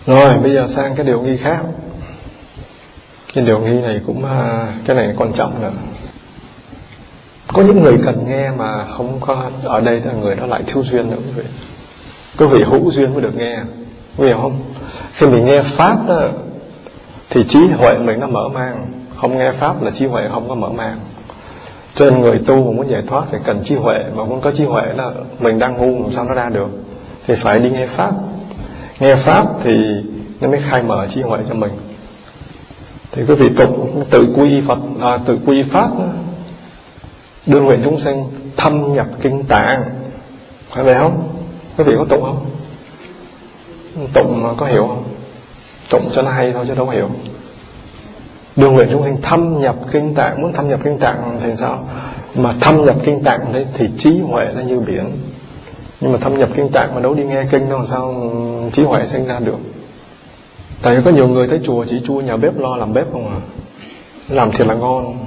Rồi bây giờ sang cái điều nghi khác. Cái điều nghi này cũng cái này quan trọng nữa. Có những người cần nghe mà không có, ở đây là người đó lại thiếu duyên nữa quý vị. Quý vị hữu duyên mới được nghe, quý vị hiểu không? Khi mình nghe pháp đó, thì trí huệ mình nó mở mang. Không nghe pháp là trí huệ không có mở mang. Cho nên người tu mà muốn giải thoát thì cần trí huệ. Mà muốn có trí huệ là mình đang ngu làm sao nó ra được, thì phải đi nghe pháp. Nghe pháp thì nó mới khai mở trí huệ cho mình. Thì quý vị tự quy y Phật, tự quy y pháp đó. Đưa nguyện chúng sinh thâm nhập kinh tạng, phải vậy không? Quý vị có tụng không? Tụng mà có hiểu không? Tụng cho nó hay thôi chứ đâu hiểu. Đưa nguyện chúng sinh thâm nhập kinh tạng. Muốn thâm nhập kinh tạng thì sao? Mà thâm nhập kinh tạng đấy thì trí huệ nó như biển. Nhưng mà thâm nhập kinh tạng mà đâu đi nghe kinh đâu, sao trí huệ sinh ra được? Tại vì có nhiều người tới chùa chỉ chui nhà bếp lo làm bếp không à. Làm thiệt là ngon.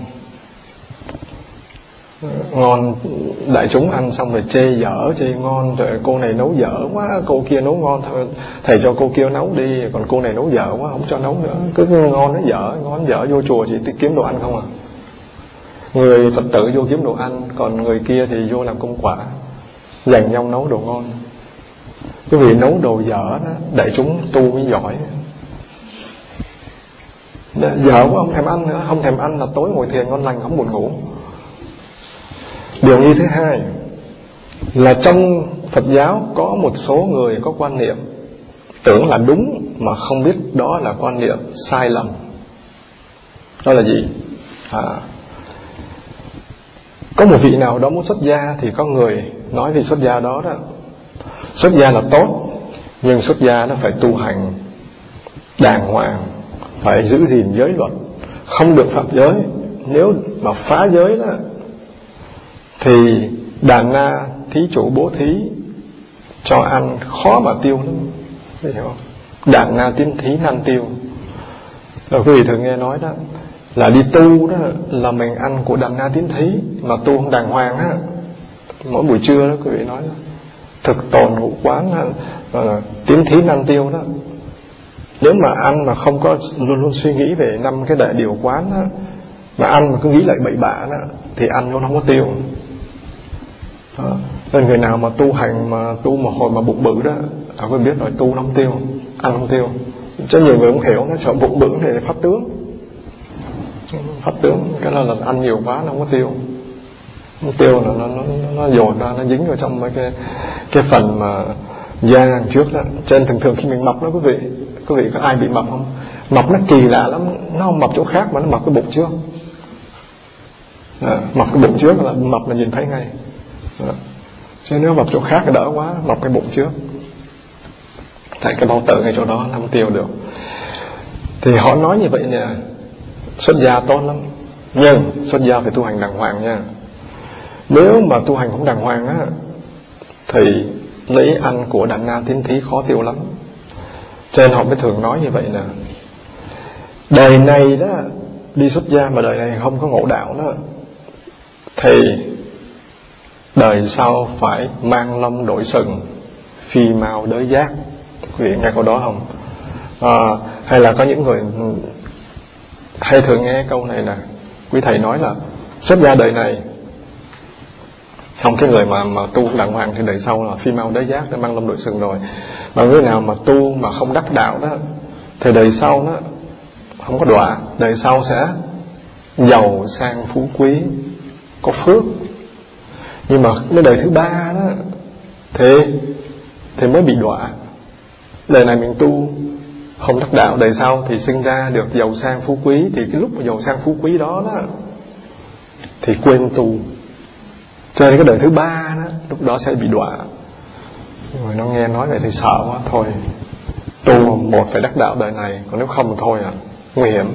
Ngon, đại chúng ăn xong rồi chê dở, chê ngon, rồi cô này nấu dở quá, cô kia nấu ngon, thôi thầy cho cô kia nấu đi, còn cô này nấu dở quá, không cho nấu nữa. Cứ ngon nó dở, ngon dở, vô chùa chỉ kiếm đồ ăn không à. Người Phật tử vô kiếm đồ ăn, còn người kia thì vô làm công quả, dành nhau nấu đồ ngon. Quý vị nấu đồ dở đó, đại chúng tu mới giỏi. Dở quá không thèm ăn nữa, không thèm ăn là tối ngồi thiền ngon lành, không buồn ngủ. Điều nghi thứ hai là trong Phật giáo có một số người có quan niệm tưởng là đúng mà không biết đó là quan niệm sai lầm. Đó là gì? Có một vị nào đó muốn xuất gia thì có người nói vì xuất gia đó xuất gia là tốt, nhưng xuất gia nó phải tu hành đàng hoàng, phải giữ gìn giới luật, không được phạm giới. Nếu mà phá giới đó thì đàn na thí chủ bố thí cho ăn khó mà tiêu lắm, hiểu không? Đàn na tín thí nan tiêu. Rồi quý vị thường nghe nói đó là đi tu đó là mình ăn của đàn na tín thí, mà tu không đàng hoàng á, mỗi buổi trưa đó quý vị nói đó, thực tồn ngũ quán tín thí nan tiêu đó. Nếu mà ăn mà không có luôn luôn suy nghĩ về 5 cái đại điều quán đó, mà ăn mà cứ nghĩ lại bậy bạ đó, thì ăn luôn không có tiêu. Nên người nào mà tu hành mà tu một hồi mà bụng bự đó, có biết rồi, tu nó không tiêu, ăn không tiêu. Chứ nhiều người không hiểu, nó sợ bụng bự thì phát tướng. Phát tướng cái là ăn nhiều quá nó không có tiêu. Không tiêu là nó dồn ra, nó dính vào trong mấy cái phần mà da đằng trước đó. Cho nên thường khi mình mập đó quý vị có ai bị mập không? Mập nó kỳ lạ lắm, nó không mập chỗ khác mà nó mập cái bụng trước. Mập cái bụng trước là mập là nhìn thấy ngay. Chứ nếu mập chỗ khác thì đỡ quá, mập cái bụng trước. Tại cái bao tử ngay chỗ đó nó không tiêu được. Thì họ nói như vậy nè, xuất gia tốt lắm, nhưng xuất gia phải tu hành đàng hoàng nha. Nếu mà tu hành không đàng hoàng á, thì lấy ăn của đàn na tín thí khó tiêu lắm. Cho nên họ mới thường nói như vậy nè, đời này đó đi xuất gia mà đời này không có ngộ đạo đó, thì đời sau phải mang lông đổi sừng, phi màu đới giác. Quý vị nghe câu đó không? Hay là có những người hay thường nghe câu này là quý thầy nói là xuất gia đời này, xong cái người mà tu đàng hoàng thì đời sau là phi màu đới giác, đã mang lông đổi sừng rồi. Mà người nào mà tu mà không đắc đạo đó, thì đời sau nó không có đọa, đời sau sẽ giàu sang phú quý, có phước. Nhưng mà cái đời thứ ba đó thì mới bị đọa. Đời này mình tu không đắc đạo, đời sau thì sinh ra được giàu sang phú quý, thì cái lúc mà giàu sang phú quý đó thì quên tu. Cho nên cái đời thứ ba đó, lúc đó sẽ bị đọa. Rồi nó nghe nói vậy thì sợ quá, thôi tu một phải đắc đạo đời này, còn nếu không thì thôi nguy hiểm.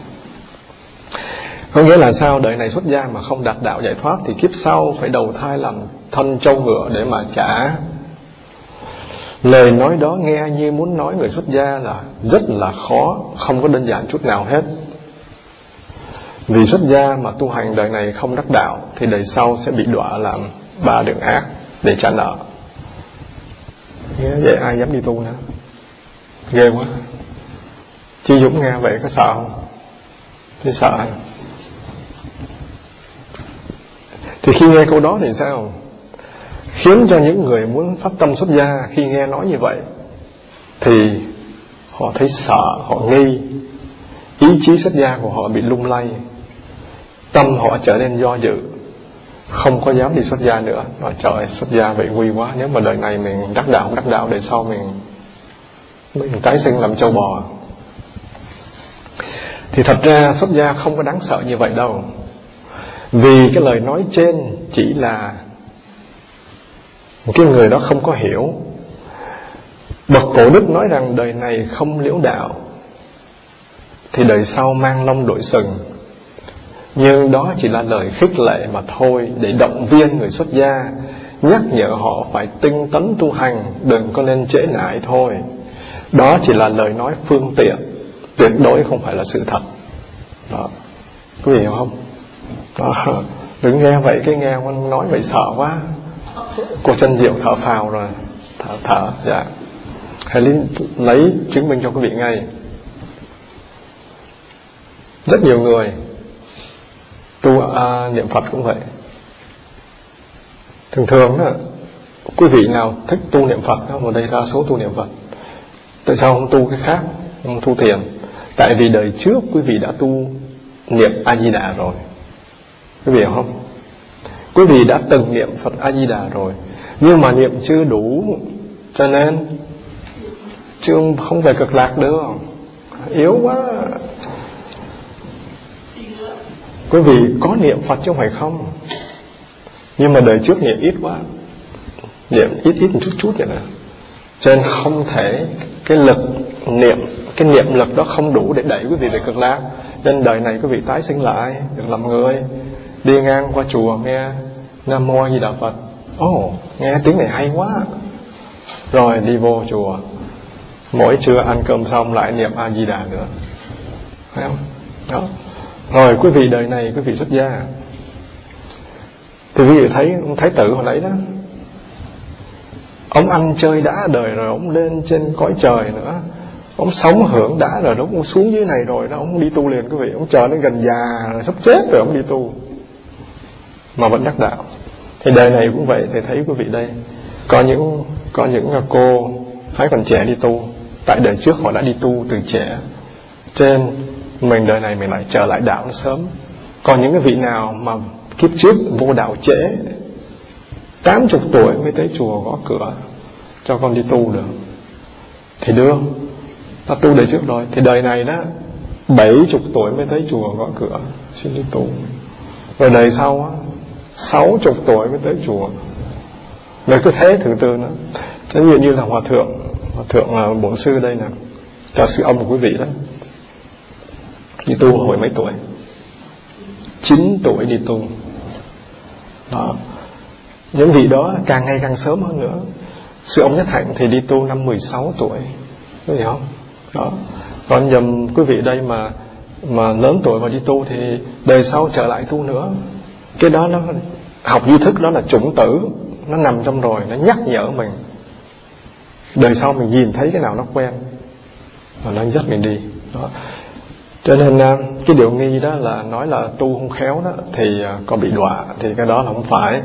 Có nghĩa là sao? Đời này xuất gia mà không đạt đạo giải thoát thì kiếp sau phải đầu thai làm thân trâu ngựa để mà trả. Lời nói đó nghe như muốn nói người xuất gia là rất là khó, không có đơn giản chút nào hết. Vì xuất gia mà tu hành đời này không đắc đạo thì đời sau sẽ bị đọa làm 3 đường ác để trả nợ. Vậy ai dám đi tu nữa? Ghê quá. Chị Dũng nghe vậy có sợ không? Chị sợ. Thì khi nghe câu đó thì sao? Khiến cho những người muốn phát tâm xuất gia khi nghe nói như vậy thì họ thấy sợ, họ nghi, ý chí xuất gia của họ bị lung lay, tâm họ trở nên do dự, không có dám đi xuất gia nữa. Trời, xuất gia vậy nguy quá, nếu mà đời này mình đắc đạo không đắc đạo, đời sau mình tái sinh làm trâu bò. Thì thật ra xuất gia không có đáng sợ như vậy đâu. Vì cái lời nói trên chỉ là cái người đó không có hiểu. Bậc Cổ Đức nói rằng đời này không liễu đạo thì đời sau mang lông đội sừng. Nhưng đó chỉ là lời khích lệ mà thôi, để động viên người xuất gia, nhắc nhở họ phải tinh tấn tu hành, đừng có nên trễ nải thôi. Đó chỉ là lời nói phương tiện, tuyệt đối không phải là sự thật. Đó, quý vị hiểu không? Đó. Đừng nghe vậy, cái nghe nói vậy sợ quá. Cô Chân Diệu thở phào rồi. Thở, dạ. Hãy lấy chứng minh cho quý vị ngay. Rất nhiều người tu niệm Phật cũng vậy. Thường đó, quý vị nào thích tu niệm Phật đó, vào đây đa số tu niệm Phật. Tại sao không tu cái khác, không tu thiền? Tại vì đời trước quý vị đã tu niệm A Di Đà rồi. Quý vị hiểu không? Quý vị đã từng niệm Phật A Di Đà rồi, nhưng mà niệm chưa đủ, cho nên chưa không về Cực Lạc được, yếu quá. Quý vị có niệm Phật chứ không phải không, nhưng mà đời trước niệm ít quá, niệm ít một chút vậy nè, cho nên không thể, cái lực niệm, cái niệm lực đó không đủ để đẩy quý vị về Cực Lạc. Nên đời này quý vị tái sinh lại, được làm người, đi ngang qua chùa nghe Nam Mô A Di Đà Phật, nghe tiếng này hay quá, rồi đi vô chùa, mỗi trưa ăn cơm xong lại niệm A Di Đà nữa, phải không? Đó. Rồi quý vị đời này quý vị xuất gia thì quý vị thấy ông Thái tử hồi nãy đó, ông ăn chơi đã đời rồi, ông lên trên cõi trời nữa, ông sống hưởng đã rồi, ông xuống dưới này rồi đó, ông đi tu liền quý vị. Ông chờ đến gần già rồi, sắp chết rồi ông đi tu mà vẫn đắc đạo. Thì đời này cũng vậy. Thì thấy quý vị đây, có những cô hãy còn trẻ đi tu, tại đời trước họ đã đi tu từ trẻ, trên mình đời này mình lại trở lại đạo sớm. Còn những cái vị nào mà kiếp trước vô đạo trễ, 80 tuổi mới tới chùa gõ cửa cho con đi tu được, thì đưa ta tu đời trước rồi, thì đời này đó 70 tuổi mới tới chùa gõ cửa xin đi tu. Rồi đời sau á 60 tuổi mới tới chùa. Rồi cứ thế thứ tư nữa. Chẳng như là Hòa thượng bổn sư đây nè, cha sư ông của quý vị đó, đi tu hồi mấy tuổi? 9 tuổi đi tu. Đó. Những vị đó càng ngày càng sớm hơn nữa. Sư ông Nhất Hạnh thì đi tu năm 16 tuổi, có hiểu không? Đó. Còn nhầm quý vị đây mà lớn tuổi mà đi tu thì đời sau trở lại tu nữa. Cái đó nó học duy thức, đó là chủng tử, nó nằm trong rồi, nó nhắc nhở mình. Đời sau mình nhìn thấy cái nào nó quen và nó dắt mình đi. Đó. Cho nên cái điều nghi đó là nói là tu không khéo đó thì có bị đọa, thì cái đó là không phải.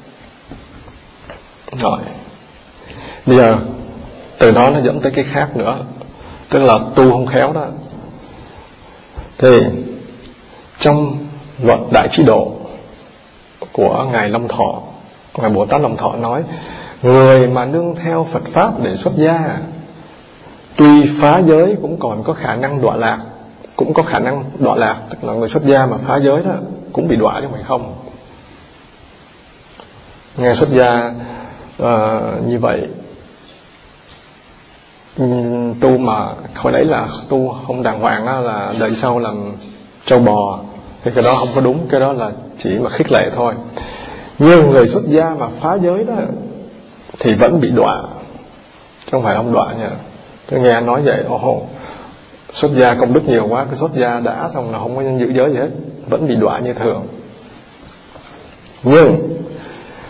Rồi bây giờ từ đó nó dẫn tới cái khác nữa, tức là tu không khéo đó. Thì trong luật Đại Trí Độ của Ngài Long Thọ, Ngài Bồ Tát Long Thọ nói, người mà nương theo Phật Pháp để xuất gia, tuy phá giới cũng còn có khả năng đọa lạc. Cũng có khả năng đọa lạc, tức là người xuất gia mà phá giới đó cũng bị đọa chứ phải không. Nghe xuất gia như vậy, tu mà hồi đấy là tu không đàng hoàng đó, là đời sau làm trâu bò, thì cái đó không có đúng, cái đó là chỉ mà khích lệ thôi. Nhưng người xuất gia mà phá giới đó thì vẫn bị đọa, chứ không phải không đọa nha. Tôi nghe nói vậy, xuất gia công đức nhiều quá, cái xuất gia đã xong là không có giữ giới gì hết, vẫn bị đọa như thường. Nhưng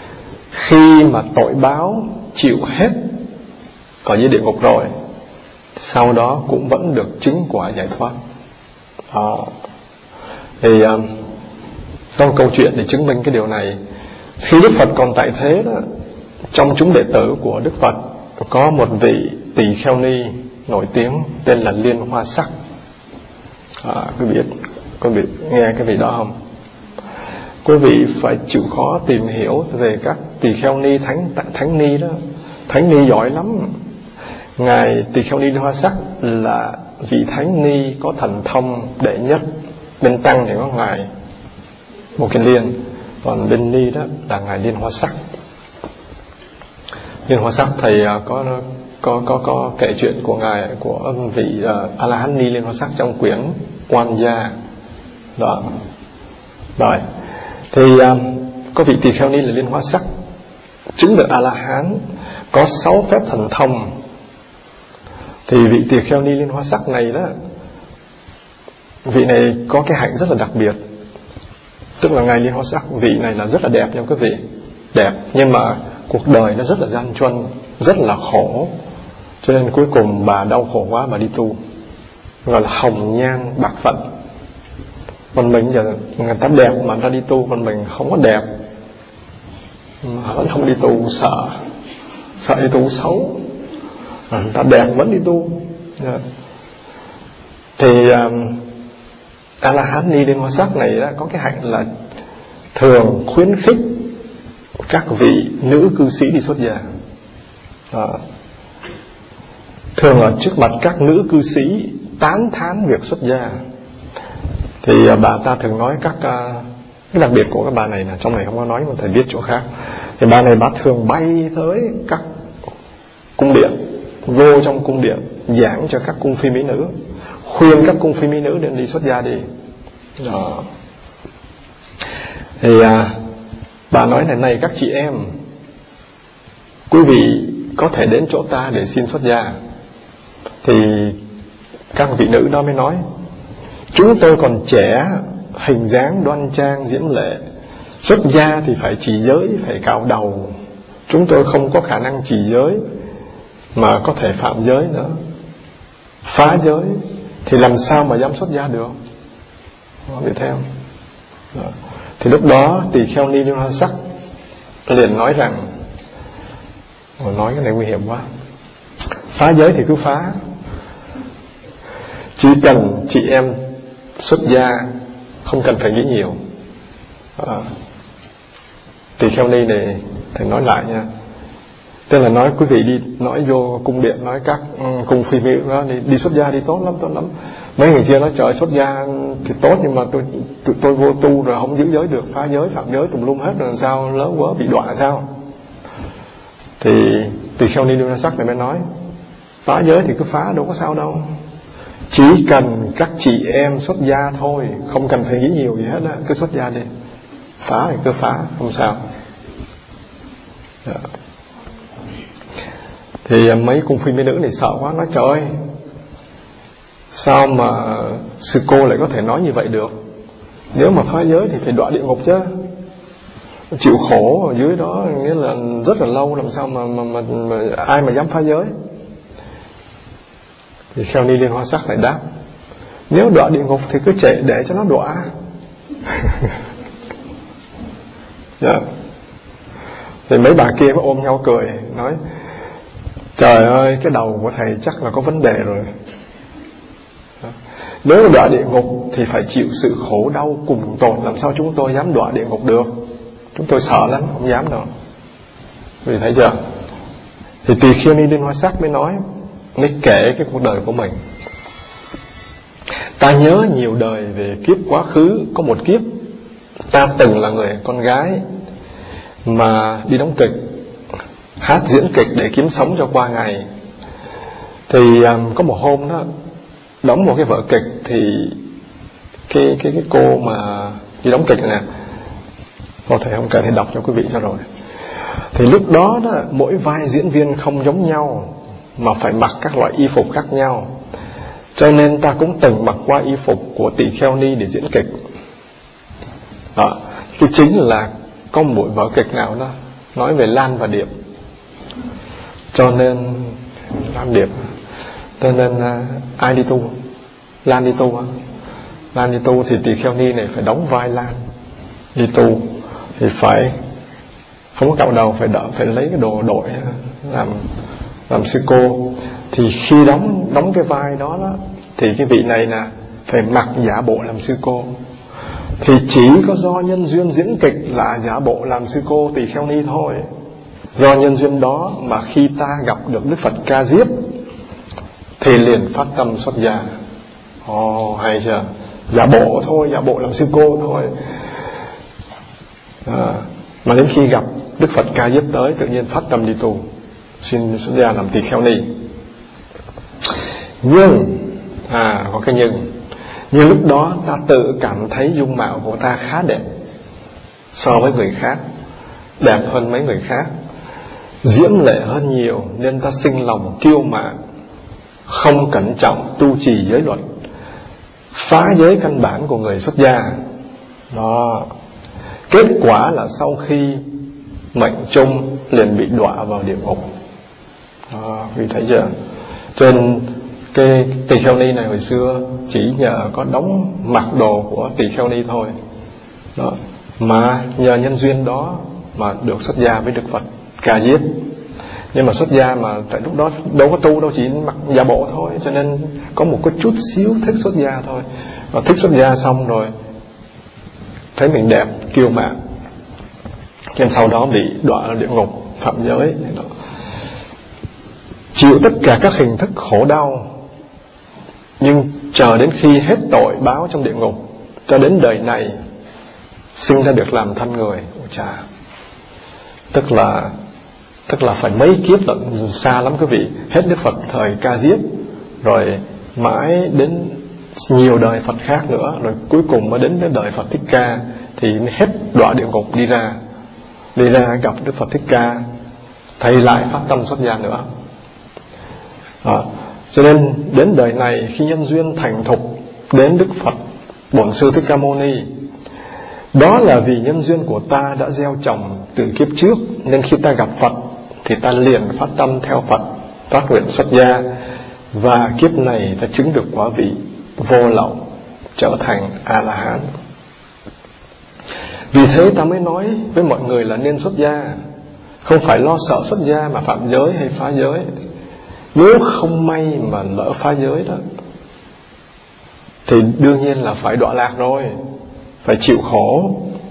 khi mà tội báo chịu hết ở dưới địa ngục rồi sau đó cũng vẫn được chứng quả giải thoát. Thì có một câu chuyện để chứng minh cái điều này. Khi Đức Phật còn tại thế đó, trong chúng đệ tử của Đức Phật có một vị tỳ kheo ni nổi tiếng tên là Liên Hoa Sắc. Quý vị nghe cái vị đó không? Quý vị phải chịu khó tìm hiểu về các tỳ kheo ni, thánh ni đó. Thánh ni giỏi lắm. Ngài tỳ kheo ni Liên Hoa Sắc là vị thánh ni có thần thông đệ nhất. Bên tăng thì có ngài Một Kiền Liên, còn bên ni đó là ngài Liên Hoa Sắc. Liên Hoa Sắc thầy có kể chuyện của ngài, của vị A La Hán ni Liên Hoa Sắc trong quyển Quan Gia đó. Rồi thì có vị tỳ kheo ni là Liên Hoa Sắc chứng được A La Hán, có 6 phép thần thông. Thì vị tỳ kheo ni Liên Hoa Sắc này đó, vị này có cái hạnh rất là đặc biệt. Tức là ngài Liên Hoa Sắc, vị này là rất là đẹp nha quý vị, đẹp, nhưng mà cuộc đời nó rất là gian truân, rất là khổ, cho nên cuối cùng bà đau khổ quá, bà đi tu, gọi là hồng nhan bạc phận. Còn mình giờ người ta đẹp mà người ta đi tu, còn mình không có đẹp, vẫn không đi tu, sợ đi tu xấu. Người ta đẹp vẫn đi tu. Thì A La Hán ni Liên Hoa Sắc này đó, có cái hạnh là thường khuyến khích các vị nữ cư sĩ đi xuất gia. Thường ở trước mặt các nữ cư sĩ tán thán việc xuất gia. Thì bà ta thường nói cái đặc biệt của các bà này là trong này không có nói, mà thầy viết chỗ khác. Thì bà này bà thường bay tới các cung điện, vô trong cung điện giảng cho các cung phi mỹ nữ, khuyên các cung phi mỹ nữ đến đi xuất gia đi. Thì bà nói này các chị em, quý vị có thể đến chỗ ta để xin xuất gia. Thì các vị nữ đó mới nói, chúng tôi còn trẻ, hình dáng đoan trang diễm lệ, xuất gia thì phải trì giới, phải cạo đầu. Chúng tôi không có khả năng trì giới, mà có thể phạm giới nữa, phá giới, thì làm sao mà dám xuất gia được? Biết theo. Thì lúc đó tỳ kheo ni Liên Hoa Sắc liền nói rằng, nói cái này nguy hiểm quá, phá giới thì cứ phá, chỉ cần chị em xuất gia, không cần phải nghĩ nhiều. Tỳ kheo ni này thầy nói lại nha, tức là nói quý vị đi, nói vô cung điện, nói các cung phi mỹ đó, đi xuất gia đi, tốt lắm. Mấy người kia nói trời, xuất gia thì tốt, nhưng mà tôi vô tu rồi không giữ giới được, phá giới phạm giới tùm lum hết rồi, sao lỡ quớ bị đọa sao? Thì tỳ kheo ni Liên Hoa Sắc này mới nói, phá giới thì cứ phá, đâu có sao đâu, chỉ cần các chị em xuất gia thôi, không cần phải nghĩ nhiều gì hết á, cứ xuất gia đi, phá thì cứ phá, không sao. Thì mấy cung phi mỹ nữ này sợ quá, nói trời ơi, sao mà sư cô lại có thể nói như vậy được? Nếu mà phá giới thì phải đọa địa ngục chứ, chịu khổ ở dưới đó nghĩa là rất là lâu, làm sao mà ai mà dám phá giới? Thì kheo ni Liên Hoa Sắc lại đáp, nếu đọa địa ngục thì cứ chạy để cho nó đọa. Thì mấy bà kia mới ôm nhau cười, nói trời ơi, cái đầu của thầy chắc là có vấn đề rồi. Nếu đọa địa ngục thì phải chịu sự khổ đau cùng tột, làm sao chúng tôi dám đọa địa ngục được? Chúng tôi sợ lắm, không dám đâu. Vì thấy chưa? Thì tỳ kheo ni Liên Hoa Sắc mới nói, mới kể cái cuộc đời của mình. Ta nhớ nhiều đời về kiếp quá khứ. Có một kiếp ta từng là người con gái mà đi đóng kịch, hát diễn kịch để kiếm sống cho qua ngày. Thì có một hôm đó, đóng một cái vở kịch, thì cái cô mà đi đóng kịch này nè, có thể không cần thì đọc cho quý vị cho rồi. Thì lúc đó đó, mỗi vai diễn viên không giống nhau, mà phải mặc các loại y phục khác nhau. Cho nên ta cũng từng mặc qua y phục của tỳ kheo ni để diễn kịch. Đó, cái chính là có một buổi vở kịch nào đó nói về Lan và Điệp. Cho nên Lan Điệp Cho nên ai đi tu? Lan đi tu á. Lan đi tu thì tỳ kheo ni này phải đóng vai Lan đi tu, thì phải không có cạo đầu, phải lấy cái đồ đội làm sư cô. Thì khi đóng cái vai đó thì cái vị này là phải mặc giả bộ làm sư cô. Thì chỉ có do nhân duyên diễn kịch là giả bộ làm sư cô tỳ kheo ni thôi. Do nhân duyên đó mà khi ta gặp được Đức Phật Ca Diếp thì liền phát tâm xuất gia. Hay chưa? Giả bộ thôi, giả bộ làm sư cô thôi. Mà đến khi gặp Đức Phật Ca Diếp tới, tự nhiên phát tâm đi tu, xin xuất gia làm tỳ kheo ni. Nhưng có cái nhưng lúc đó ta tự cảm thấy dung mạo của ta khá đẹp so với người khác, đẹp hơn mấy người khác, diễm lệ hơn nhiều, nên ta sinh lòng kiêu mạn, không cẩn trọng tu trì giới luật, phá giới căn bản của người xuất gia. Đó. Kết quả là sau khi mệnh chung liền bị đọa vào địa ngục. Vì thấy chưa? Cho nên cái tỳ kheo ni này hồi xưa chỉ nhờ có đóng mặc đồ của tỳ kheo ni thôi đó, mà nhờ nhân duyên đó mà được xuất gia với Đức Phật Ca Diếp. Nhưng mà xuất gia mà tại lúc đó đâu có tu đâu, chỉ mặc giả bộ thôi, cho nên có một cái chút xíu thích xuất gia thôi. Và thích xuất gia xong rồi thấy mình đẹp, kiêu mạn, cho nên sau đó bị đọa địa ngục phạm giới, chịu tất cả các hình thức khổ đau. Nhưng chờ đến khi hết tội báo trong địa ngục, cho đến đời này sinh ra được làm thân người. Tức là phải mấy kiếp lận, xa lắm quý vị. Hết Đức Phật thời Ca Diếp, rồi mãi đến nhiều đời Phật khác nữa, rồi cuối cùng mới đến cái đời Phật Thích Ca thì mới hết đọa địa ngục, đi ra gặp Đức Phật Thích Ca, thầy lại phát tâm xuất gia nữa. Cho nên đến đời này khi nhân duyên thành thục đến Đức Phật Bổn Sư Thích Ca Mâu Ni, đó là vì nhân duyên của ta đã gieo trồng từ kiếp trước, nên khi ta gặp Phật thì ta liền phát tâm theo Phật, phát nguyện xuất gia, và kiếp này ta chứng được quả vị vô lậu, trở thành A-la-hán. Vì thế ta mới nói với mọi người là nên xuất gia, không phải lo sợ xuất gia mà phạm giới hay phá giới. Nếu không may mà lỡ phá giới đó thì đương nhiên là phải đọa lạc rồi, phải chịu khổ.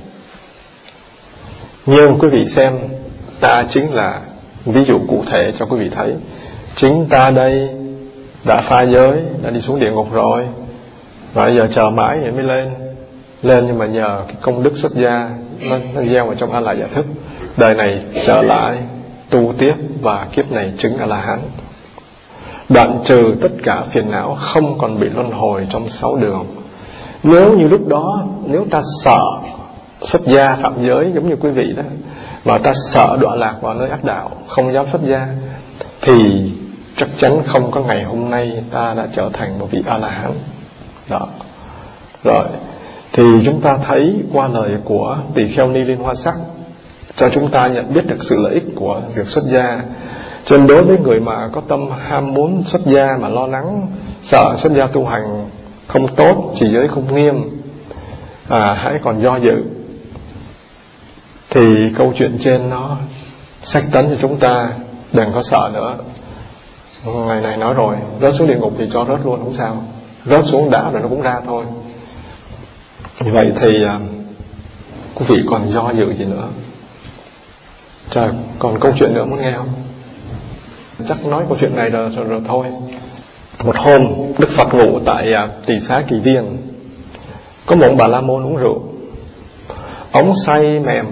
Nhưng quý vị xem, ta chính là ví dụ cụ thể cho quý vị thấy. Chính ta đây đã phá giới, đã đi xuống địa ngục rồi, và bây giờ chờ mãi thì mới lên. Nhưng mà nhờ cái công đức xuất gia nó gieo vào trong A Lại Giả Thức, đời này trở lại tu tiếp, và kiếp này chứng A-la-hán, đoạn trừ tất cả phiền não, không còn bị luân hồi trong 6 đường. Nếu như lúc đó, nếu ta sợ xuất gia phạm giới giống như quý vị đó, mà ta sợ đọa lạc vào nơi ác đạo, không dám xuất gia, thì chắc chắn không có ngày hôm nay ta đã trở thành một vị A-la-hán đó. Rồi thì chúng ta thấy qua lời của tỳ kheo ni Liên Hoa Sắc cho chúng ta nhận biết được sự lợi ích của việc xuất gia. Cho nên đối với người mà có tâm ham muốn xuất gia mà lo lắng, sợ xuất gia tu hành không tốt, trì giới không nghiêm, hãy còn do dự, thì câu chuyện trên nó sách tấn cho chúng ta đừng có sợ nữa. Ngày này nói rồi, rớt xuống địa ngục thì cho rớt luôn, không sao. Rớt xuống đã rồi nó cũng ra thôi. Như vậy thì quý vị còn do dự gì nữa? Trời, còn câu chuyện nữa muốn nghe không? Chắc nói câu chuyện này rồi thôi. Một hôm Đức Phật ngủ tại Tỳ Xá Kỳ Viên. Có một Bà La Môn uống rượu, ông say mềm,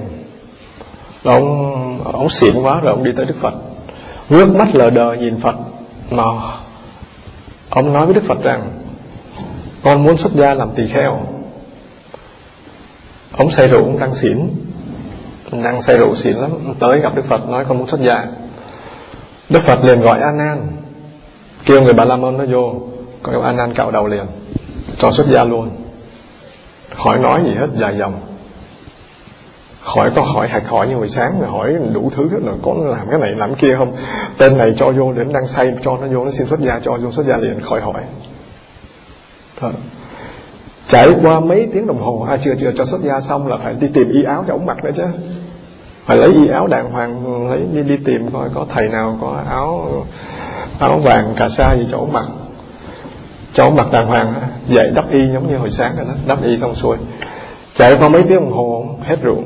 ông xỉn quá, rồi ông đi tới Đức Phật, ngước mắt lờ đờ nhìn Phật, mà ông nói với Đức Phật rằng: con muốn xuất gia làm tỳ kheo. Ông say rượu, ông đang say rượu xỉn lắm, tới gặp Đức Phật nói con muốn xuất gia. Đức Phật liền gọi A Nan, kêu người Bà La Môn nó vô, còn A Nan cạo đầu liền, cho xuất gia luôn, khỏi nói gì hết dài dòng. Hỏi có hỏi hạch hỏi như hồi sáng, rồi hỏi đủ thứ hết, là có làm cái này làm kia không, tên này cho vô, đến đang say cho nó vô, nó xin xuất gia, cho vô xuất gia liền, khỏi hỏi. Thôi. Trải qua mấy tiếng đồng hồ, chưa cho xuất gia xong là phải đi tìm y áo cho ổng mặc nữa chứ. Phải lấy y áo đàng hoàng, lấy đi tìm coi có thầy nào có áo vàng cà sa gì cho ổng mặc, cho ổng mặc đàng hoàng. Dậy đắp y giống như hồi sáng rồi đó, đắp y xong xuôi. Trải qua mấy tiếng đồng hồ hết rượu,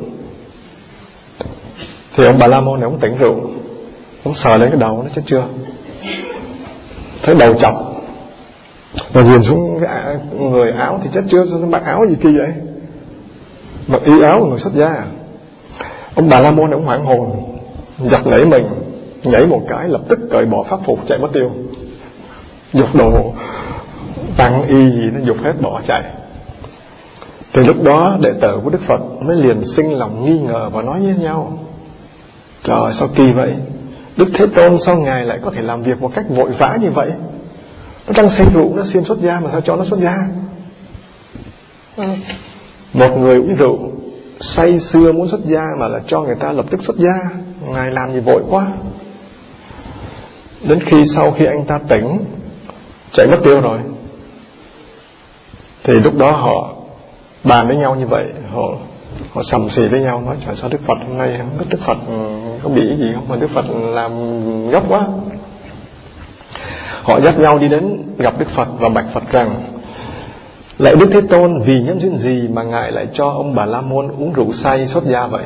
thì ông Bà La Môn này ông tỉnh rượu, ông sờ lên cái đầu nó chết chưa, thấy đầu chọc, và nhìn xuống cái người áo thì chết chưa, sao mặc áo gì kỳ vậy, mặc y áo của người xuất gia. Ông Bà La Môn ông hoảng hồn, giật nảy mình, nhảy một cái, lập tức cởi bỏ pháp phục chạy mất tiêu, dục đồ tăng y gì nó dục hết bỏ chạy. Thì lúc đó đệ tử của Đức Phật mới liền sinh lòng nghi ngờ và nói với nhau: trời, sao kỳ vậy? Đức Thế Tôn sao Ngài lại có thể làm việc một cách vội vã như vậy? Nó đang say rượu, nó xin xuất gia mà sao cho nó xuất gia? Một người uống rượu say sưa muốn xuất gia mà là cho người ta lập tức xuất gia, Ngài làm gì vội quá. Đến sau khi anh ta tỉnh, chạy mất tiêu rồi, thì lúc đó họ bàn với nhau như vậy, họ sầm xì với nhau, nói trời, sao Đức Phật hôm nay không biết Đức Phật có bị gì không mà Đức Phật làm gấp quá. Họ dắt nhau đi đến gặp Đức Phật và bạch Phật rằng: lạy Đức Thế Tôn, vì nhân duyên gì mà Ngài lại cho ông Bà La Môn uống rượu say xuất gia vậy?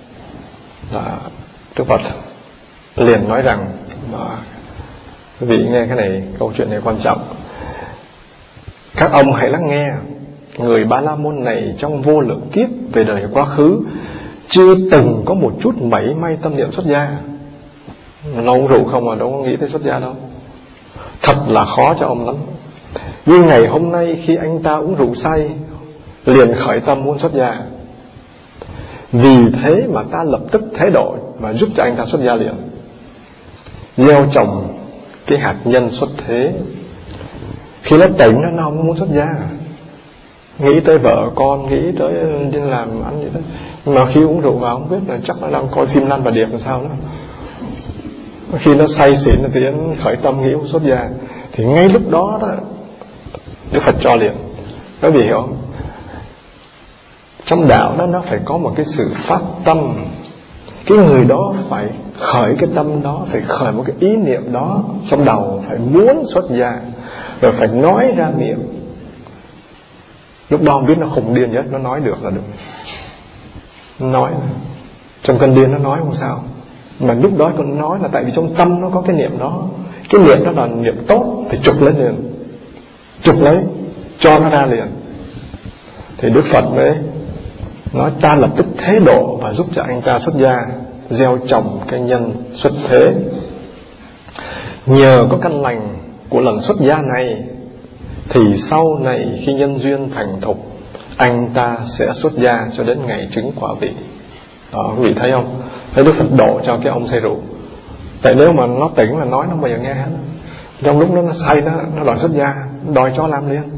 Đức Phật liền nói rằng: quý vị nghe cái này, câu chuyện này quan trọng. Các ông hãy lắng nghe. Người Ba La Môn này trong vô lượng kiếp về đời quá khứ chưa từng có một chút mảy may tâm niệm xuất gia. Nó uống rượu không mà đâu có nghĩ tới xuất gia đâu. Thật là khó cho ông lắm. Nhưng ngày hôm nay khi anh ta uống rượu say, liền khởi tâm muốn xuất gia. Vì thế mà ta lập tức thay đổi và giúp cho anh ta xuất gia liền, gieo trồng cái hạt nhân xuất thế. Khi nó tỉnh nó không muốn xuất gia, nghĩ tới vợ con, nghĩ tới đi làm ăn gì đó. Nhưng mà khi uống rượu vào không biết là chắc nó đang coi phim Lan và Điệp làm sao đó. Khi nó say xỉn thì nó khởi tâm nghĩ xuất gia, thì ngay lúc đó đó Đức Phật cho liền. Các vị hiểu không? Trong đạo đó nó phải có một cái sự phát tâm. Cái người đó phải khởi cái tâm đó, phải khởi một cái ý niệm đó trong đầu, phải muốn xuất gia, rồi phải nói ra miệng. Lúc đó không biết nó khùng điên nhất, nó nói được là được. Nói trong cơn điên nó nói không sao, mà lúc đó còn nói là tại vì trong tâm nó có cái niệm đó. Cái niệm đó là niệm tốt thì chụp lấy liền, chụp lấy cho nó ra liền. Thì Đức Phật mới nói ta lập tức thế độ và giúp cho anh ta xuất gia, gieo trồng cái nhân xuất thế. Nhờ có căn lành của lần xuất gia này thì sau này khi nhân duyên thành thục, anh ta sẽ xuất gia cho đến ngày chứng quả vị. Đó, quý vị thấy không? Thấy Đức Phật độ cho cái ông say rượu. Tại nếu mà nó tỉnh là nói nó bao giờ nghe hết. Trong lúc đó nó say, nó đòi xuất gia, đòi cho làm liền.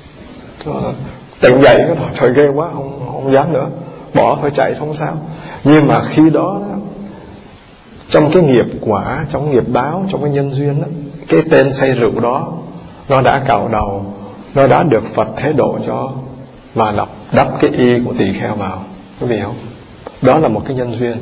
Tỉnh dậy nó trời ghê quá, không dám nữa, bỏ phải chạy không sao. Nhưng mà khi đó trong cái nghiệp quả, trong nghiệp báo, trong cái nhân duyên đó, cái tên say rượu đó nó đã cạo đầu, nó đã được Phật thế độ cho mà đắp cái y của tỳ kheo vào. Quý vị không? Đó là một cái nhân duyên.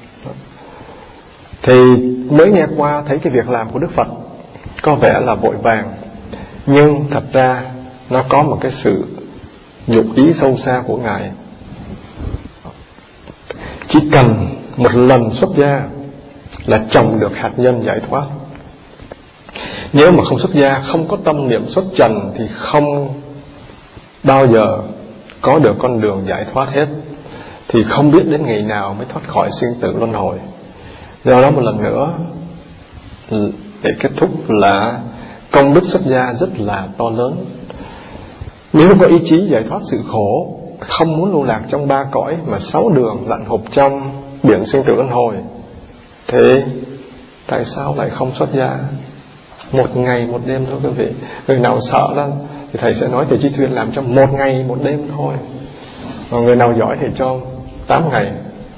Thì mới nghe qua thấy cái việc làm của Đức Phật có vẻ là vội vàng, nhưng thật ra nó có một cái sự dụng ý sâu xa của Ngài. Chỉ cần một lần xuất gia là trồng được hạt nhân giải thoát. Nếu mà không xuất gia, không có tâm niệm xuất trần thì không bao giờ có được con đường giải thoát hết. Thì không biết đến ngày nào mới thoát khỏi sinh tử luân hồi. Do đó một lần nữa để kết thúc là công đức xuất gia rất là to lớn. Nếu có ý chí giải thoát sự khổ, không muốn lưu lạc trong ba cõi mà 6 đường lặn hụp trong biển sinh tử luân hồi, thế tại sao lại không xuất gia? Một ngày một đêm thôi quý vị. Người nào sợ đó thì thầy sẽ nói thầy Chí Thuyên làm trong 1 ngày 1 đêm thôi. Còn người nào giỏi thì cho 8 ngày.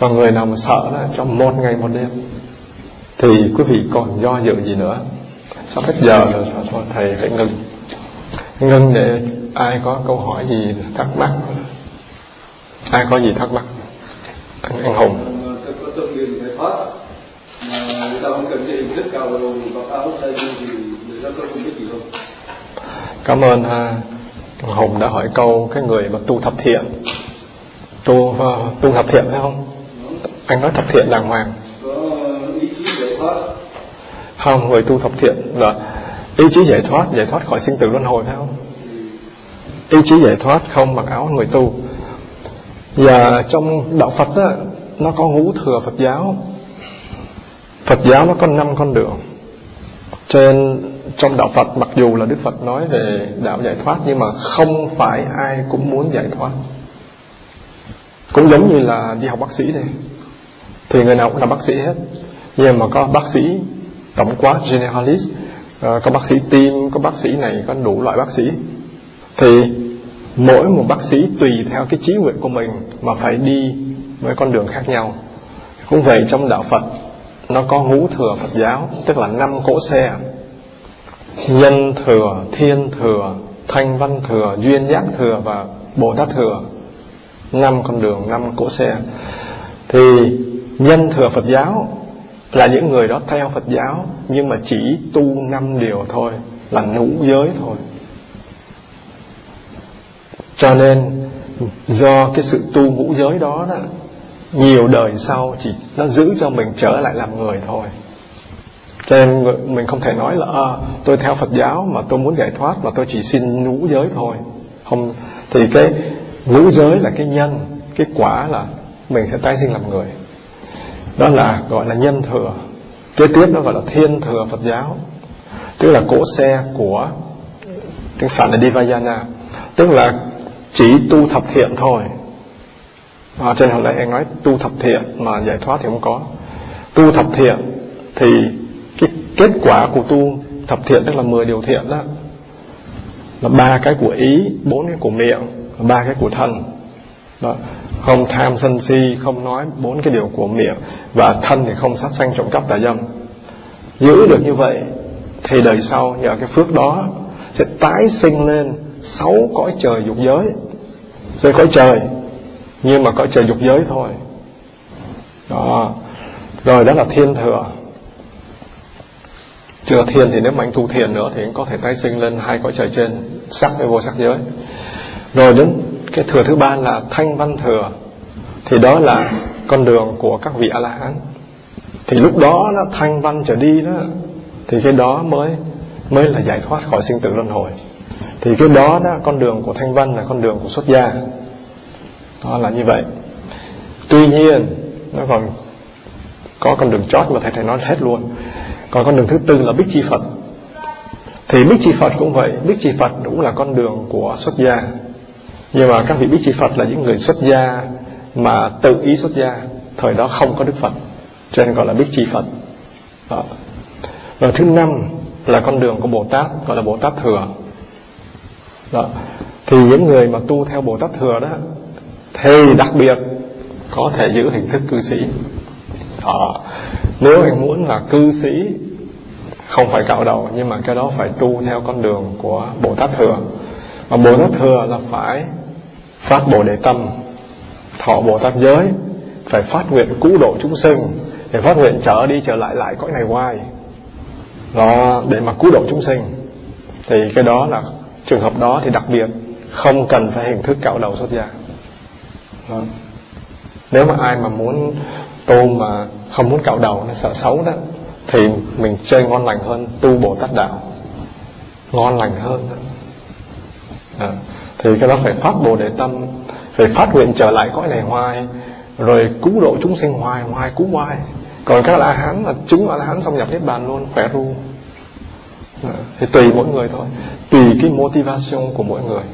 Và người nào mà sợ đó, trong 1 ngày 1 đêm thì quý vị còn do dự gì nữa? Sắp hết giờ rồi, thôi thầy phải ngưng để ai có câu hỏi gì thắc mắc. Ai có gì thắc mắc? Anh Hùng. Có tâm niệm giải thoát mà người ta không cần cái hình thức nào vào báo cáo đây thì người ta có không biết gì không? Cảm ơn anh Hùng đã hỏi câu cái người mà tu thập thiện. Tu thập thiện phải không? Anh nói thập thiện đàng hoàng. Có ý chí giải thoát. Không, người tu thập thiện là ý chí giải thoát khỏi sinh tử luân hồi phải không? Ý chí giải thoát không mặc áo người tu. Và trong đạo Phật đó, nó có ngũ thừa Phật giáo. Phật giáo nó có 5 con đường. Cho nên trong đạo Phật, mặc dù là Đức Phật nói về đạo giải thoát, nhưng mà không phải ai cũng muốn giải thoát. Cũng giống như là đi học bác sĩ đây, thì người nào cũng là bác sĩ hết, nhưng mà có bác sĩ tổng quát generalist, có bác sĩ tim, có bác sĩ này, có đủ loại bác sĩ. Thì mỗi một bác sĩ tùy theo cái chí nguyện của mình mà phải đi với con đường khác nhau. Cũng vậy trong đạo Phật, nó có ngũ thừa Phật giáo, tức là 5 cỗ xe: Nhân thừa, Thiên thừa, Thanh Văn thừa, Duyên Giác thừa và Bồ Tát thừa. 5 con đường, 5 cỗ xe. Thì nhân thừa Phật giáo là những người đó theo Phật giáo, nhưng mà chỉ tu 5 điều thôi, là ngũ giới thôi. Cho nên do cái sự tu ngũ giới đó, nhiều đời sau chỉ nó giữ cho mình trở lại làm người thôi. Cho nên mình không thể nói là tôi theo Phật giáo mà tôi muốn giải thoát mà tôi chỉ xin ngũ giới thôi. Không, thì cái ngũ giới là cái nhân, cái quả là mình sẽ tái sinh làm người. Đó là gọi là nhân thừa. Kế tiếp nó gọi là thiên thừa Phật giáo, tức là cỗ xe của tiếng Phạn là Devayana, tức là chỉ tu thập thiện thôi. Trên hồi nãy anh nói tu thập thiện mà giải thoát thì không có. Tu thập thiện thì cái kết quả của tu thập thiện, tức là 10 điều thiện đó, là 3 cái của ý, 4 cái của miệng, 3 cái của thân đó. Không tham sân si, không nói 4 cái điều của miệng, và thân thì không sát sanh trộm cắp tà dâm. Giữ được như vậy thì đời sau nhờ cái phước đó sẽ tái sinh lên 6 cõi trời dục giới. Rồi cõi trời, nhưng mà cõi trời dục giới thôi đó. Rồi đó là thiên thừa. Chưa thiên thì nếu mà anh tu thiền nữa thì anh có thể tái sinh lên 2 cõi trời trên, sắc với vô sắc giới. Rồi đến cái thừa thứ 3 là thanh văn thừa, thì đó là con đường của các vị A-la-hán. Thì lúc đó nó thanh văn trở đi đó, thì cái đó mới là giải thoát khỏi sinh tử luân hồi. Thì cái đó con đường của thanh văn là con đường của xuất gia. Đó là như vậy. Tuy nhiên nó còn có con đường chót mà thầy nói hết luôn. Còn con đường thứ 4 là Bích Chi Phật. Thì Bích Chi Phật cũng vậy. Bích Chi Phật cũng là con đường của xuất gia, nhưng mà các vị Bích Chi Phật là những người xuất gia mà tự ý xuất gia. Thời đó không có Đức Phật, cho nên gọi là Bích Chi Phật đó. Rồi thứ 5 là con đường của Bồ Tát, gọi là Bồ Tát thừa đó. Thì những người mà tu theo Bồ Tát thừa đó thì đặc biệt có thể giữ hình thức cư sĩ đó. Nếu anh muốn là cư sĩ không phải cạo đầu, nhưng mà cái đó phải tu theo con đường của Bồ Tát thừa. Mà Bồ Tát thừa là phải phát Bồ Đề tâm, thọ Bồ Tát giới, phải phát nguyện cứu độ chúng sinh, để phát nguyện trở đi trở lại cõi này hoài đó, để mà cứu độ chúng sinh. Thì cái đó là trường hợp đó thì đặc biệt không cần phải hình thức cạo đầu xuất gia đó. Nếu mà ai mà muốn tu mà không muốn cạo đầu, nó sợ xấu đó, thì mình chơi ngon lành hơn, tu Bồ Tát đạo ngon lành hơn đó. Thì cái đó phải phát Bồ Đề tâm, phải phát nguyện trở lại cõi này hoài, rồi cứu độ chúng sinh hoài cứu hoài. Còn các A-la-hán là chứng A-la-hán xong nhập Niết Bàn luôn, khỏe ru. Thì tùy mỗi người thôi, tùy cái motivation của mỗi người.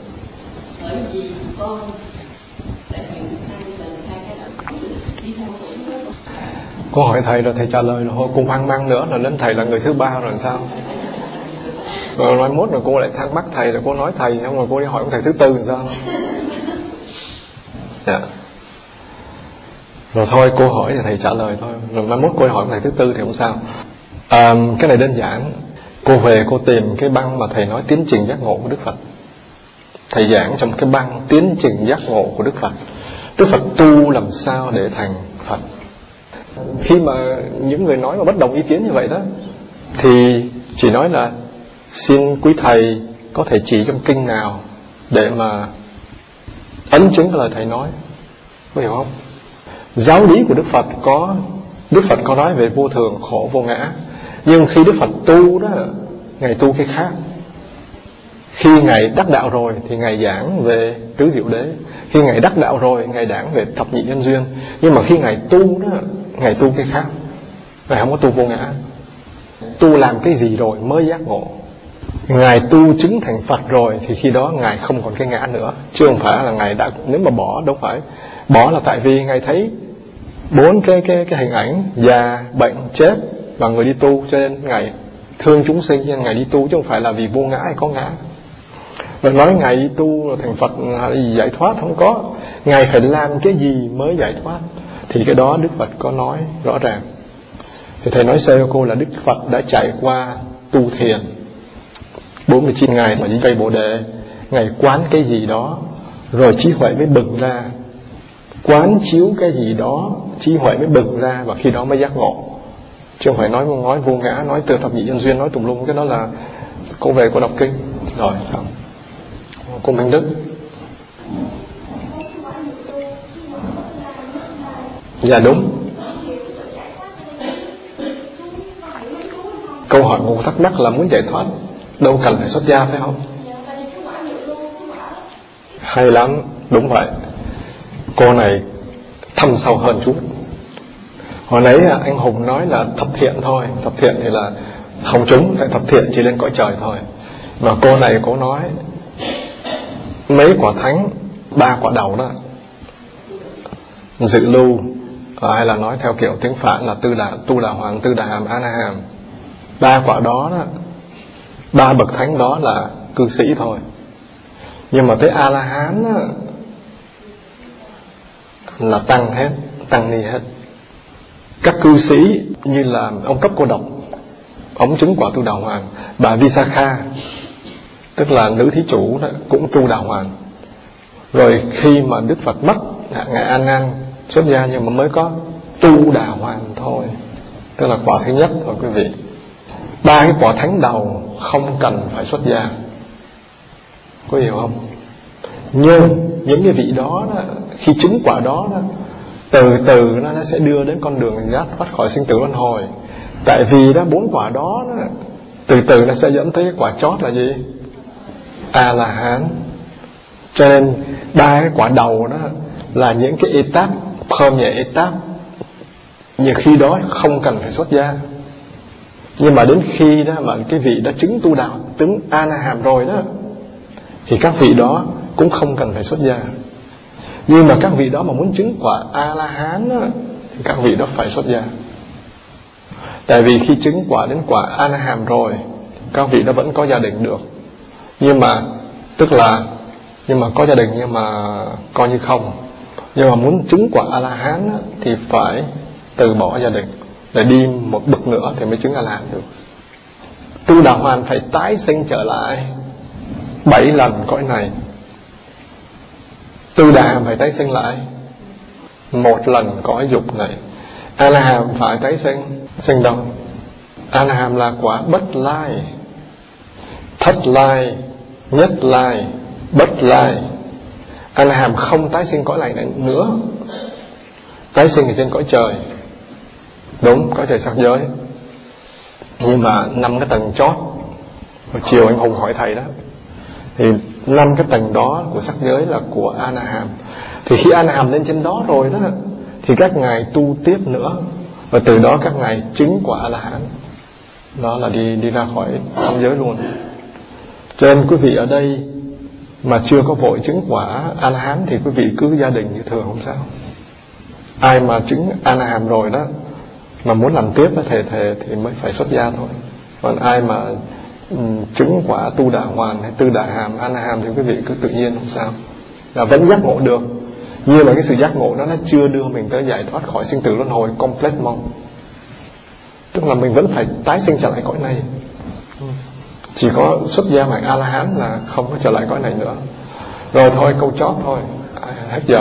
Cô hỏi thầy rồi thầy trả lời rồi, cô hoang mang nữa, rồi đến thầy là người thứ 3 rồi sao? Rồi nói mốt rồi cô lại thắc mắc thầy, rồi cô nói thầy, xong rồi cô đi hỏi ông thầy thứ 4 rồi sao? Dạ. Rồi thôi, cô hỏi thì thầy trả lời thôi, rồi mai mốt cô hỏi thầy thứ tư thì không sao. Cái này đơn giản. Cô về cô tìm cái băng mà thầy nói tiến trình giác ngộ của Đức Phật. Thầy giảng trong cái băng tiến trình giác ngộ của Đức Phật. Đức Phật tu làm sao để thành Phật. Khi mà những người nói mà bất đồng ý kiến như vậy đó, thì chỉ nói là xin quý thầy có thể chỉ trong kinh nào để mà ấn chứng cái lời thầy nói, có hiểu không? Giáo lý của Đức Phật có nói về vô thường, khổ, vô ngã. Nhưng khi Đức Phật tu đó, Ngài tu cái khác. Khi Ngài đắc đạo rồi thì Ngài giảng về tứ diệu đế. Khi Ngài đắc đạo rồi Ngài giảng về thập nhị nhân duyên. Nhưng mà khi Ngài tu đó, Ngài tu cái khác. Ngài không có tu vô ngã. Tu làm cái gì rồi mới giác ngộ. Ngài tu chứng thành Phật rồi thì khi đó Ngài không còn cái ngã nữa. Chứ không phải là Ngài đã, nếu mà bỏ, đâu phải. Bỏ là tại vì Ngài thấy 4 cái hình ảnh già, bệnh, chết và người đi tu, cho nên Ngài thương chúng sinh, cho nên Ngài đi tu, chứ không phải là vì vô ngã hay có ngã. Rồi nói Ngài đi tu thành Phật hay giải thoát, không có. Ngài phải làm cái gì mới giải thoát, thì cái đó Đức Phật có nói rõ ràng. Thì thầy nói sơ cho cô là Đức Phật đã trải qua tu thiền 49 ngày mà dưới cây Bồ Đề. Ngài quán cái gì đó rồi trí huệ mới bừng ra, quán chiếu cái gì đó trí huệ mới bừng ra, và khi đó mới giác ngộ. Chứ không phải nói vô ngã, nói từ thập nhị nhân duyên, nói tùm lum. Cái đó là cô về cô đọc kinh rồi sao? Cô Minh Đức. Dạ đúng. Câu hỏi ngủ thắc mắc là muốn giải thoát, đâu cần phải xuất gia phải không? Hay lắm, đúng vậy. Cô này thâm sâu hơn chút. Hồi nãy anh Hùng nói là thập thiện thôi. Thập thiện thì là không trúng, tại thập thiện chỉ lên cõi trời thôi. Mà cô này cô nói mấy quả thánh, 3 quả đầu đó, Dự Lưu, hay là nói theo kiểu tiếng Phạn là Tu Đà Hoàng, Tư Đà Hàm, A Na Hàm. 3 quả đó, 3 bậc thánh đó là cư sĩ thôi. Nhưng mà tới A La Hán là tăng hết, tăng ni hết. Các cư sĩ như là ông Cấp Cô Độc, ông chứng quả Tu Đà Hoàng. Bà Visakha, tức là nữ thí chủ đó, cũng Tu Đà Hoàng. Rồi khi mà Đức Phật mất, ngài A Nan xuất gia nhưng mà mới có Tu Đà Hoàng thôi, tức là quả thứ nhất rồi quý vị. 3 cái quả thánh đầu không cần phải xuất gia, có hiểu không? Nhưng những cái vị đó, khi chứng quả đó, từ từ nó sẽ đưa đến con đường giác thoát khỏi sinh tử luân hồi. Tại vì 4 quả đó, từ từ nó sẽ dẫn tới cái quả chót là gì? A La Hán. Cho nên 3 cái quả đầu đó là những cái etap, premier etap. Nhiều khi đó không cần phải xuất gia. Nhưng mà đến khi đó mà cái vị đã chứng tu đạo, chứng A Na Hàm rồi đó, thì các vị đó cũng không cần phải xuất gia. Nhưng mà các vị đó mà muốn chứng quả A La Hán đó, thì các vị đó phải xuất gia. Tại vì khi chứng quả đến quả A Na Hàm rồi, các vị đó vẫn có gia đình được. Nhưng mà có gia đình nhưng mà coi như không. Nhưng mà muốn chứng quả A La Hán đó, thì phải từ bỏ gia đình để đi một bậc nữa thì mới chứng A La Hán được. Tu Đà Hoàn phải tái sinh trở lại 7 lần cõi này. Tu Đà Hàm phải tái sinh lại 1 lần cõi dục này. A La Hàm phải tái sinh đâu? A La Hàm là quả bất lai, thất lai, nhất lai, bất lai. A La Hàm không tái sinh cõi này nữa, tái sinh ở trên cõi trời. Đúng, cõi trời sắc giới. Nhưng mà 5 cái tầng chót, hồi chiều anh Hùng hỏi thầy đó, thì 5 cái tầng đó của sắc giới là của A Na Hàm. Thì khi A Na Hàm lên trên đó rồi đó, thì các ngài tu tiếp nữa, và từ đó các ngài chứng quả A La Hán. Đó là đi ra khỏi tam giới luôn. Cho nên quý vị ở đây mà chưa có vội chứng quả A La Hán thì quý vị cứ gia đình như thường không sao. Ai mà chứng A Na Hàm rồi đó mà muốn làm tiếp thì mới phải xuất gia thôi. Còn ai mà chứng quả Tu Đà Hoàn hay Tư Đà Hàm, A Na Hàm thì quý vị cứ tự nhiên không sao, là vẫn giác ngộ được. Nhưng mà cái sự giác ngộ đó nó chưa đưa mình tới giải thoát khỏi sinh tử luân hồi complètement. Tức là mình vẫn phải tái sinh trở lại cõi này. Chỉ có xuất gia bằng A-la-hán là không có trở lại cõi này nữa. Rồi thôi, câu chót thôi, hết giờ.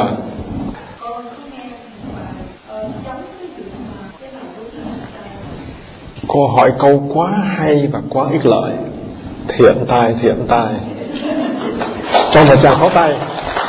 Cô hỏi câu quá hay và quá ích lợi. Thiện tài, thiện tài. Cho một tràng pháo tay.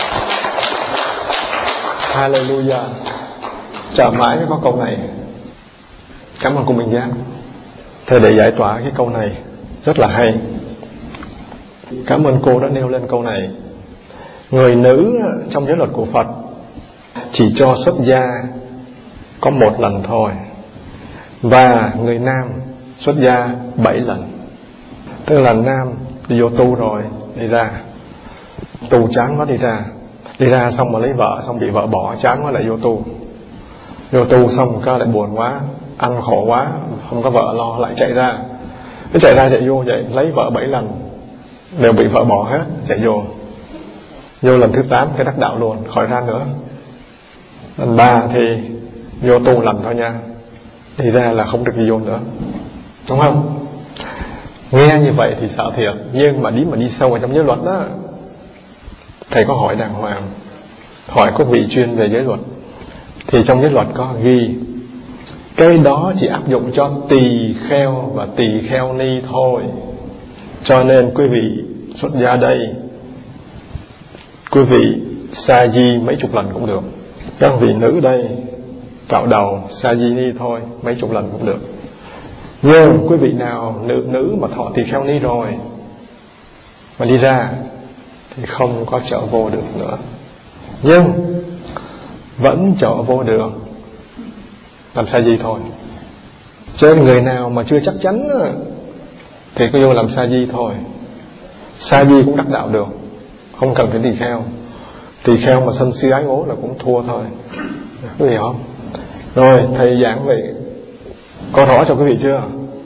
Hallelujah. Chờ mãi mới có câu này. Cảm ơn cô Minh Giang. Thế để giải tỏa cái câu này rất là hay. Cảm ơn cô đã nêu lên câu này. Người nữ trong giới luật của Phật chỉ cho xuất gia có 1 lần thôi, và người nam xuất gia 7 lần. Tức là nam đi vô tu rồi đi ra, tu chán quá đi ra xong mà lấy vợ, xong bị vợ bỏ chán quá lại vô tu xong cái lại buồn quá, ăn khổ quá, không có vợ lo, lại chạy ra. Cứ chạy ra chạy vô vậy, lấy vợ 7 lần đều bị vợ bỏ hết, chạy vô lần thứ 8 cái đắc đạo luôn, khỏi ra nữa. Lần 3 thì vô tu lần thôi nha, đi ra là không được đi vô nữa, đúng không? Nghe như vậy thì sợ thiệt, nhưng mà đi sâu vào trong giới luật đó, thầy có hỏi đàng hoàng, hỏi có vị chuyên về giới luật, thì trong giới luật có ghi cái đó chỉ áp dụng cho tỳ kheo và tỳ kheo ni thôi. Cho nên quý vị xuất gia đây, quý vị sa di mấy chục lần cũng được. Các vị nữ đây cạo đầu sa di ni thôi, mấy chục lần cũng được. Nhưng quý vị nào nữ mà thọ tỳ kheo ni rồi mà đi ra thì không có trở vô được nữa. Nhưng vẫn trở vô được, làm sa di thôi. Cho nên người nào mà chưa chắc chắn thì cứ vô làm sa di thôi. Sa di cũng đắc đạo được, không cần phải tỳ kheo. Tỳ kheo mà sân si ái ngố là cũng thua thôi. Quý vị hiểu không? Rồi thầy giảng vậy có rõ cho quý vị chưa?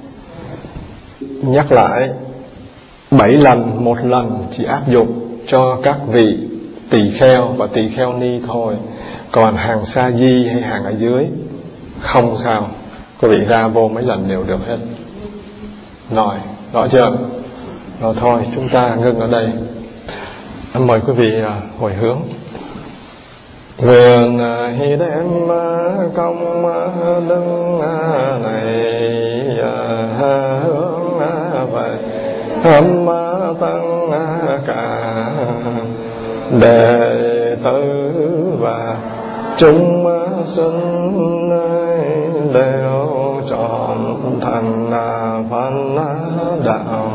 Nhắc lại, 7 lần, 1 lần chỉ áp dụng cho các vị tỳ kheo và tỳ kheo ni thôi. Còn hàng sa di hay hàng ở dưới không sao, quý vị ra vô mấy lần đều được hết. Rồi, rõ chưa? Rồi thôi, chúng ta ngưng ở đây. Mời quý vị hồi hướng. Nguyện hy đem công đức này hướng về hâm tăng cả đệ tử và chúng sinh đều trọn thành Phật đạo.